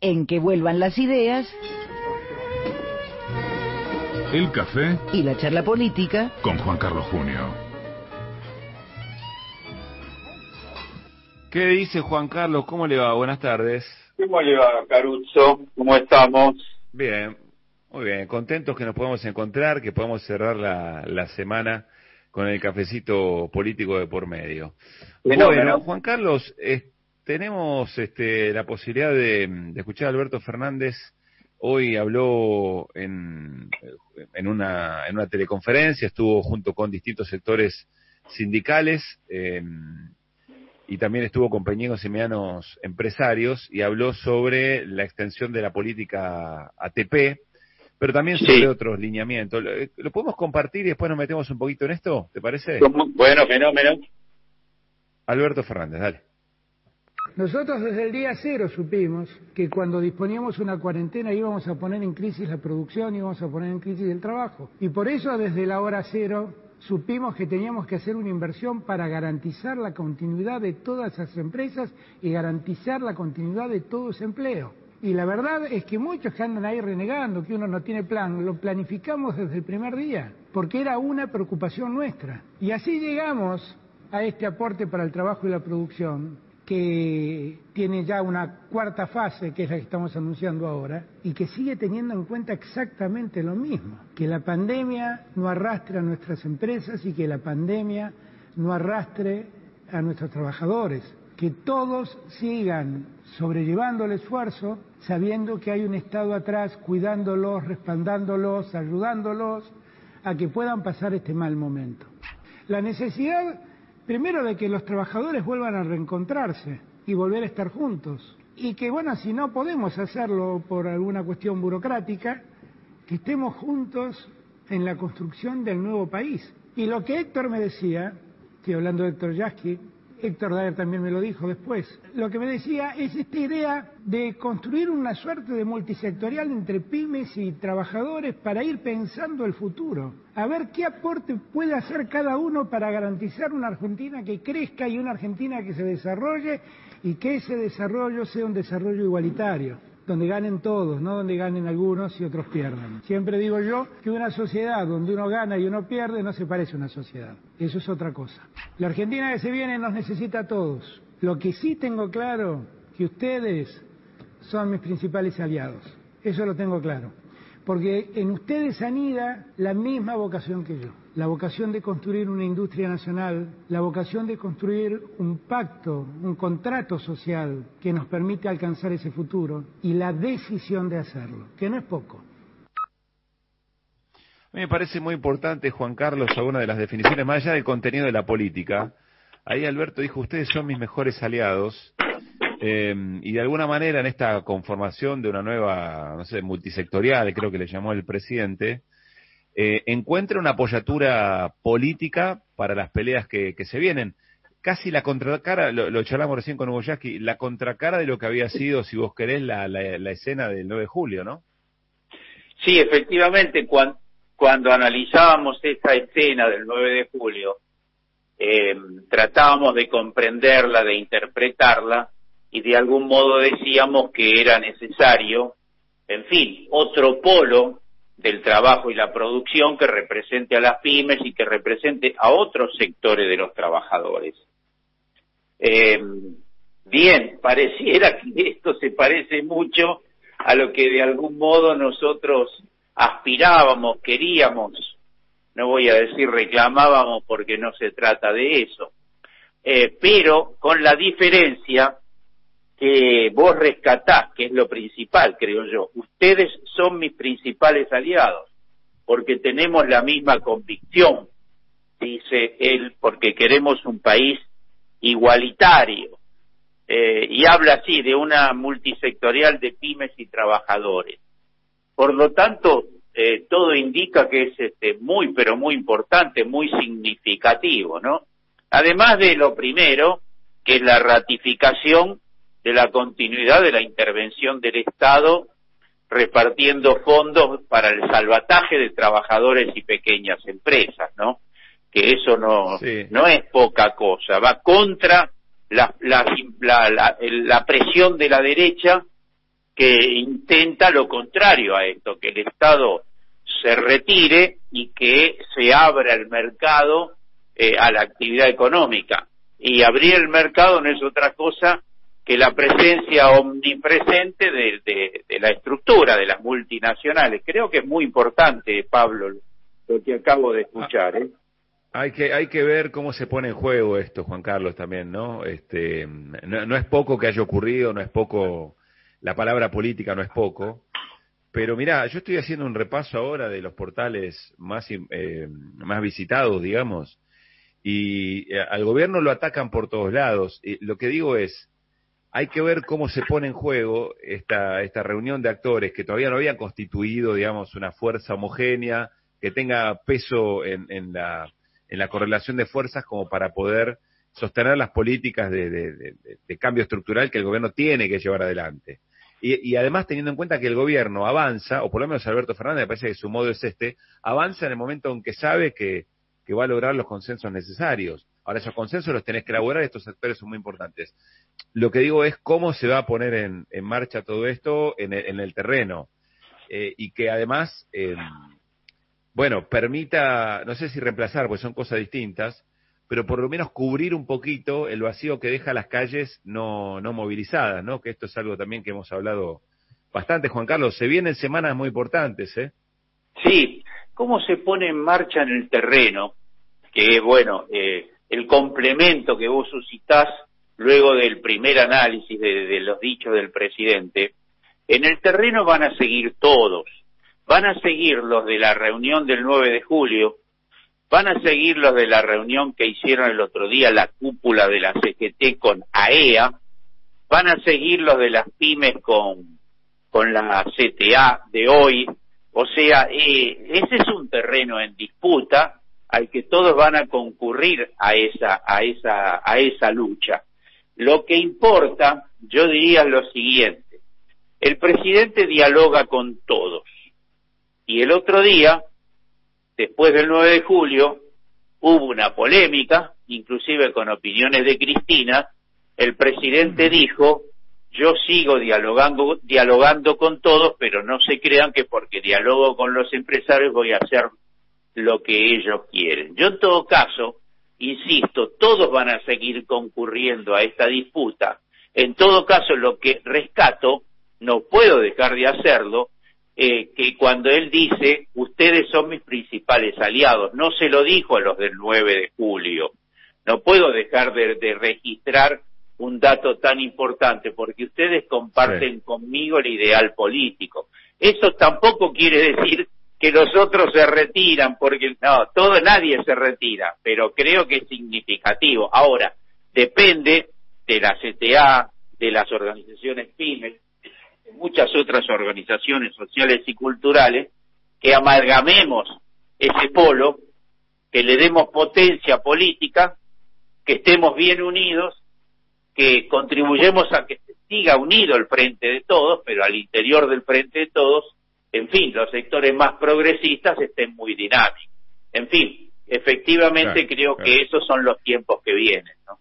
en que vuelvan las ideas, el café y la charla política con Juan Carlos Junio. ¿Qué dice Juan Carlos? ¿Cómo le va? Buenas tardes. ¿Cómo le va, Caruso? ¿Cómo estamos? Bien, muy bien. Contentos que nos podamos encontrar, que podamos cerrar la semana con el cafecito político de por medio. Bueno, Juan Carlos, tenemos la posibilidad de escuchar a Alberto Fernández. Hoy habló en una teleconferencia, estuvo junto con distintos sectores sindicales y también estuvo con pequeños y medianos empresarios y habló sobre la extensión de la política ATP, pero también sobre otros lineamientos. ¿Lo podemos compartir y después nos metemos un poquito en esto? ¿Te parece? Bueno, fenómeno. Alberto Fernández, dale. Nosotros desde el día cero supimos que cuando disponíamos una cuarentena íbamos a poner en crisis la producción, íbamos a poner en crisis el trabajo. Y por eso desde la hora cero supimos que teníamos que hacer una inversión para garantizar la continuidad de todas esas empresas y garantizar la continuidad de todo ese empleo. Y la verdad es que muchos que andan ahí renegando que uno no tiene plan, lo planificamos desde el primer día, porque era una preocupación nuestra. Y así llegamos a este aporte para el trabajo y la producción, que tiene ya una cuarta fase, que es la que estamos anunciando ahora, y que sigue teniendo en cuenta exactamente lo mismo, que la pandemia no arrastre a nuestras empresas y que la pandemia no arrastre a nuestros trabajadores, que todos sigan sobrellevando el esfuerzo, sabiendo que hay un Estado atrás cuidándolos, respaldándolos, ayudándolos a que puedan pasar este mal momento. La necesidad, primero, de que los trabajadores vuelvan a reencontrarse y volver a estar juntos. Y que, bueno, si no podemos hacerlo por alguna cuestión burocrática, que estemos juntos en la construcción del nuevo país. Y lo que Héctor me decía, estoy hablando de Héctor Yasky, Héctor Daer también me lo dijo después, lo que me decía es esta idea de construir una suerte de multisectorial entre pymes y trabajadores para ir pensando el futuro, a ver qué aporte puede hacer cada uno para garantizar una Argentina que crezca y una Argentina que se desarrolle y que ese desarrollo sea un desarrollo igualitario, donde ganen todos, no donde ganen algunos y otros pierdan. Siempre digo yo que una sociedad donde uno gana y uno pierde no se parece a una sociedad. Eso es otra cosa. La Argentina que se viene nos necesita a todos. Lo que sí tengo claro, que ustedes son mis principales aliados. Eso lo tengo claro. Porque en ustedes anida la misma vocación que yo. La vocación de construir una industria nacional, la vocación de construir un pacto, un contrato social que nos permite alcanzar ese futuro y la decisión de hacerlo, que no es poco. A mí me parece muy importante, Juan Carlos, alguna de las definiciones, más allá del contenido de la política. Ahí Alberto dijo, ustedes son mis mejores aliados. Y de alguna manera en esta conformación de una nueva, no sé, multisectorial, creo que le llamó el presidente, encuentra una apoyatura política para las peleas que se vienen. Casi la contracara, lo charlamos recién con Hugo Yasky, la contracara de lo que había sido, si vos querés, la escena del 9 de julio, ¿no? Sí, efectivamente, cuando analizábamos esta escena del 9 de julio, tratábamos de comprenderla, de interpretarla, y de algún modo decíamos que era necesario, en fin, otro polo del trabajo y la producción que represente a las pymes y que represente a otros sectores de los trabajadores. Bien, pareciera que esto se parece mucho a lo que de algún modo nosotros aspirábamos, queríamos, no voy a decir reclamábamos porque no se trata de eso, pero con la diferencia que vos rescatás, que es lo principal, creo yo. Ustedes son mis principales aliados, porque tenemos la misma convicción, dice él, porque queremos un país igualitario, y habla así de una multisectorial de pymes y trabajadores. Por lo tanto, todo indica que es muy, pero muy importante, muy significativo, ¿no? Además de lo primero, que es la ratificación de la continuidad de la intervención del Estado repartiendo fondos para el salvataje de trabajadores y pequeñas empresas, ¿no? Que eso no es poca cosa, va contra la presión de la derecha que intenta lo contrario a esto, que el Estado se retire y que se abra el mercado a la actividad económica. Y abrir el mercado no es otra cosa que la presencia omnipresente de la estructura de las multinacionales. Creo que es muy importante, Pablo, lo que acabo de escuchar. Hay que ver cómo se pone en juego esto, Juan Carlos, también, ¿no? No es poco que haya ocurrido, no es poco, la palabra política no es poco, pero mirá, yo estoy haciendo un repaso ahora de los portales más visitados, digamos, y al gobierno lo atacan por todos lados. Y lo que digo es, hay que ver cómo se pone en juego esta reunión de actores que todavía no habían constituido, digamos, una fuerza homogénea que tenga peso en la correlación de fuerzas como para poder sostener las políticas de cambio estructural que el gobierno tiene que llevar adelante. Y además teniendo en cuenta que el gobierno avanza, o por lo menos Alberto Fernández, me parece que su modo es avanza en el momento en que sabe que va a lograr los consensos necesarios. Ahora, esos consensos los tenés que elaborar, estos actores son muy importantes. Lo que digo es cómo se va a poner en marcha todo esto en el terreno. Y que además, permita, no sé si reemplazar, porque son cosas distintas, pero por lo menos cubrir un poquito el vacío que deja las calles no movilizadas, ¿no? Que esto es algo también que hemos hablado bastante, Juan Carlos. Se vienen semanas muy importantes, ¿eh? Sí, cómo se pone en marcha en el terreno, que es, el complemento que vos suscitás luego del primer análisis de los dichos del presidente. En el terreno van a seguir todos. Van a seguir los de la reunión del 9 de julio, van a seguir los de la reunión que hicieron el otro día la cúpula de la CGT con AEA, van a seguir los de las pymes con la CTA de hoy. O sea, ese es un terreno en disputa al que todos van a concurrir a esa lucha. Lo que importa, yo diría lo siguiente: el presidente dialoga con todos. Y el otro día, después del 9 de julio, hubo una polémica, inclusive con opiniones de Cristina. El presidente dijo: yo sigo dialogando con todos, pero no se crean que porque dialogo con los empresarios voy a hacer lo que ellos quieren. Yo en todo caso, insisto, todos van a seguir concurriendo a esta disputa. En todo caso, lo que rescato, no puedo dejar de hacerlo, que cuando él dice, ustedes son mis principales aliados, no se lo dijo a los del 9 de julio. No puedo dejar de registrar un dato tan importante, porque ustedes comparten conmigo el ideal político. Eso tampoco quiere decir que los otros se retiran, porque nadie se retira, pero creo que es significativo. Ahora, depende de la CTA, de las organizaciones pymes, de muchas otras organizaciones sociales y culturales, que amalgamemos ese polo, que le demos potencia política, que estemos bien unidos, que contribuyamos a que se siga unido el Frente de Todos, pero al interior del Frente de Todos, en fin, los sectores más progresistas estén muy dinámicos. En fin, efectivamente creo que esos son los tiempos que vienen, ¿no?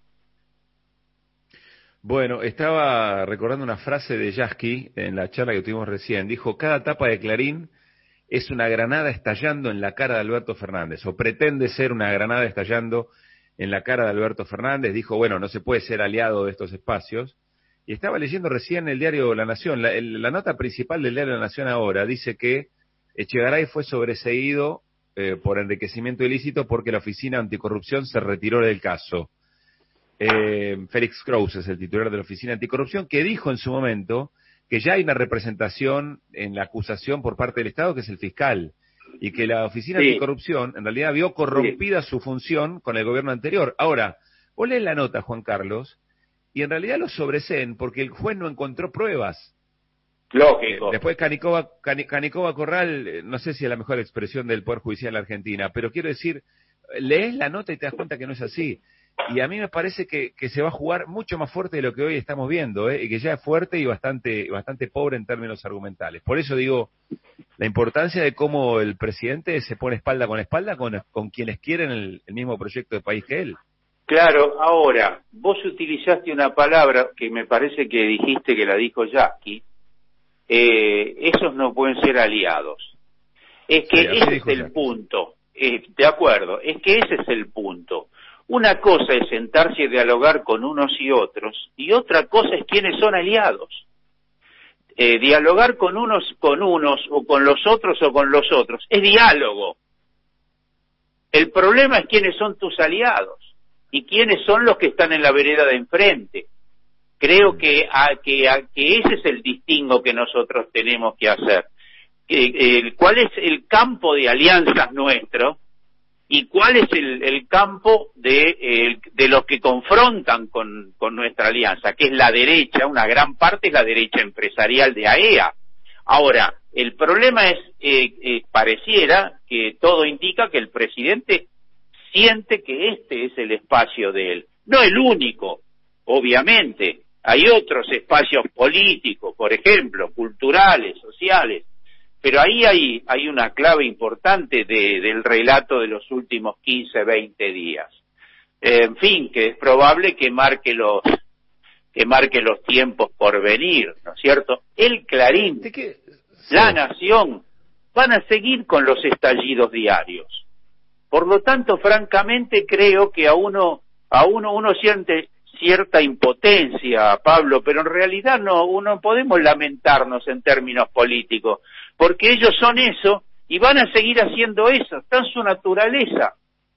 Bueno, estaba recordando una frase de Yasky en la charla que tuvimos recién. Dijo: cada tapa de Clarín es una granada estallando en la cara de Alberto Fernández, o pretende ser una granada estallando en la cara de Alberto Fernández. Dijo, no se puede ser aliado de estos espacios. Y estaba leyendo recién el diario La Nación, la nota principal del diario La Nación ahora, dice que Echegaray fue sobreseído por enriquecimiento ilícito porque la Oficina Anticorrupción se retiró del caso. Félix Kraus es el titular de la Oficina Anticorrupción, que dijo en su momento que ya hay una representación en la acusación por parte del Estado, que es el fiscal, y que la Oficina Anticorrupción en realidad vio corrompida su función con el gobierno anterior. Ahora, vos lees la nota, Juan Carlos, y en realidad lo sobreseen porque el juez no encontró pruebas. Lógico. Después Canicova Corral, no sé si es la mejor expresión del Poder Judicial en la Argentina, pero quiero decir, lees la nota y te das cuenta que no es así. Y a mí me parece que se va a jugar mucho más fuerte de lo que hoy estamos viendo, y que ya es fuerte y bastante pobre en términos argumentales. Por eso digo, la importancia de cómo el presidente se pone espalda con quienes quieren el mismo proyecto de país que él. Claro, ahora, vos utilizaste una palabra que me parece que dijiste que la dijo Yasky, esos no pueden ser aliados. Es que ese es el punto. De acuerdo, es que ese es el punto. Una cosa es sentarse y dialogar con unos y otros, y otra cosa es quiénes son aliados. Dialogar con unos o con los otros es diálogo. El problema es quiénes son tus aliados y quiénes son los que están en la vereda de enfrente. Creo que ese es el distingo que nosotros tenemos que hacer. ¿Cuál es el campo de alianzas nuestro y cuál es el campo de los que confrontan con nuestra alianza, que es la derecha? Una gran parte es la derecha empresarial de AEA. Ahora, el problema es, pareciera que todo indica que el presidente siente que este es el espacio de él. No el único, obviamente. Hay otros espacios políticos, por ejemplo, culturales, sociales, pero ahí hay una clave importante del relato de los últimos 15, 20 días. En fin, que es probable que marque los tiempos por venir, ¿no es cierto? El Clarín, La Nación, van a seguir con los estallidos diarios. Por lo tanto, francamente, creo que uno siente cierta impotencia, Pablo, pero en realidad no podemos lamentarnos en términos políticos, porque ellos son eso y van a seguir haciendo eso, está en su naturaleza.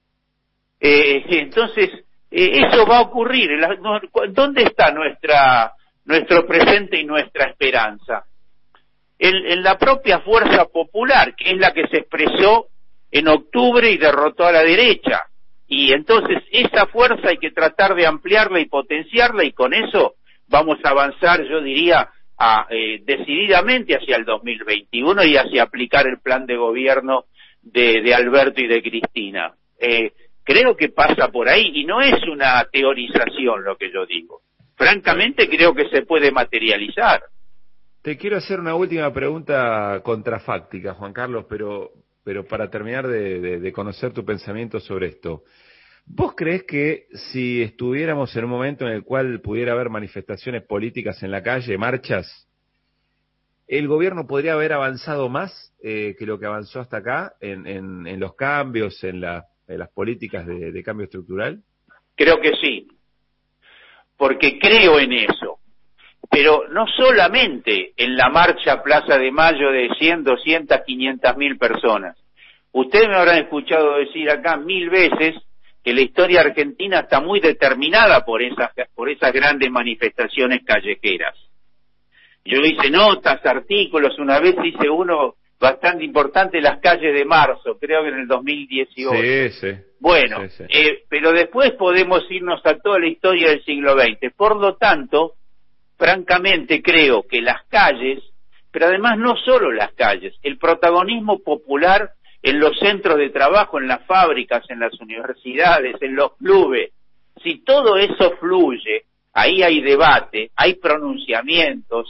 Entonces, eso va a ocurrir. ¿Dónde está nuestro presente y nuestra esperanza? En la propia fuerza popular, que es la que se expresó en octubre y derrotó a la derecha. Y entonces esa fuerza hay que tratar de ampliarla y potenciarla, y con eso vamos a avanzar, yo diría, decididamente hacia el 2021 y hacia aplicar el plan de gobierno de Alberto y de Cristina. Creo que pasa por ahí, y no es una teorización lo que yo digo. Francamente creo que se puede materializar. Te quiero hacer una última pregunta contrafáctica, Juan Carlos, pero para terminar de conocer tu pensamiento sobre esto. ¿Vos creés que si estuviéramos en un momento en el cual pudiera haber manifestaciones políticas en la calle, marchas, el gobierno podría haber avanzado más que lo que avanzó hasta acá en los cambios, en las políticas de cambio estructural? Creo que sí, porque creo en eso. Pero no solamente en la marcha Plaza de Mayo de 100, 200, 500.000 personas. Ustedes me habrán escuchado decir acá 1000 veces que la historia argentina está muy determinada por esas grandes manifestaciones callejeras. Yo hice notas, artículos, una vez hice uno bastante importante, las calles de marzo, creo que en el 2018. Sí. Bueno, sí. Pero después podemos irnos a toda la historia del siglo XX. Por lo tanto, francamente creo que las calles, pero además no solo las calles, el protagonismo popular en los centros de trabajo, en las fábricas, en las universidades, en los clubes, si todo eso fluye, ahí hay debate, hay pronunciamientos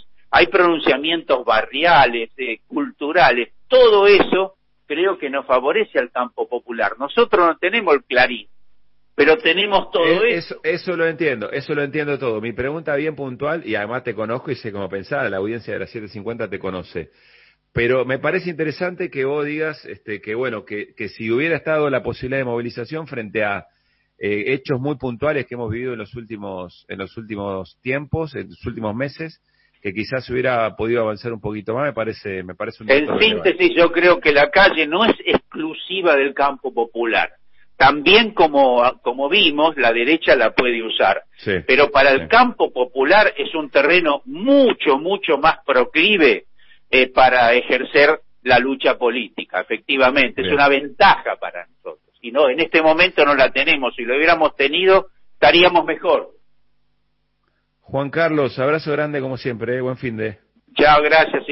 barriales, culturales, todo eso creo que nos favorece al campo popular. Nosotros no tenemos el Clarín, pero tenemos todo eso. Eso lo entiendo todo. Mi pregunta bien puntual, y además te conozco y sé cómo pensar, la audiencia de las 750 te conoce. Pero me parece interesante que vos digas que si hubiera estado la posibilidad de movilización frente a hechos muy puntuales que hemos vivido en los últimos tiempos, en los últimos meses, que quizás hubiera podido avanzar un poquito más, me parece un dato En síntesis, yo creo que la calle no es exclusiva del campo popular. También, como vimos, la derecha la puede usar. Sí, pero para el campo popular es un terreno mucho, mucho más proclive para ejercer la lucha política, efectivamente. Bien. Es una ventaja para nosotros. Y no, en este momento no la tenemos. Si lo hubiéramos tenido, estaríamos mejor. Juan Carlos, abrazo grande como siempre, buen fin de. Chao, gracias.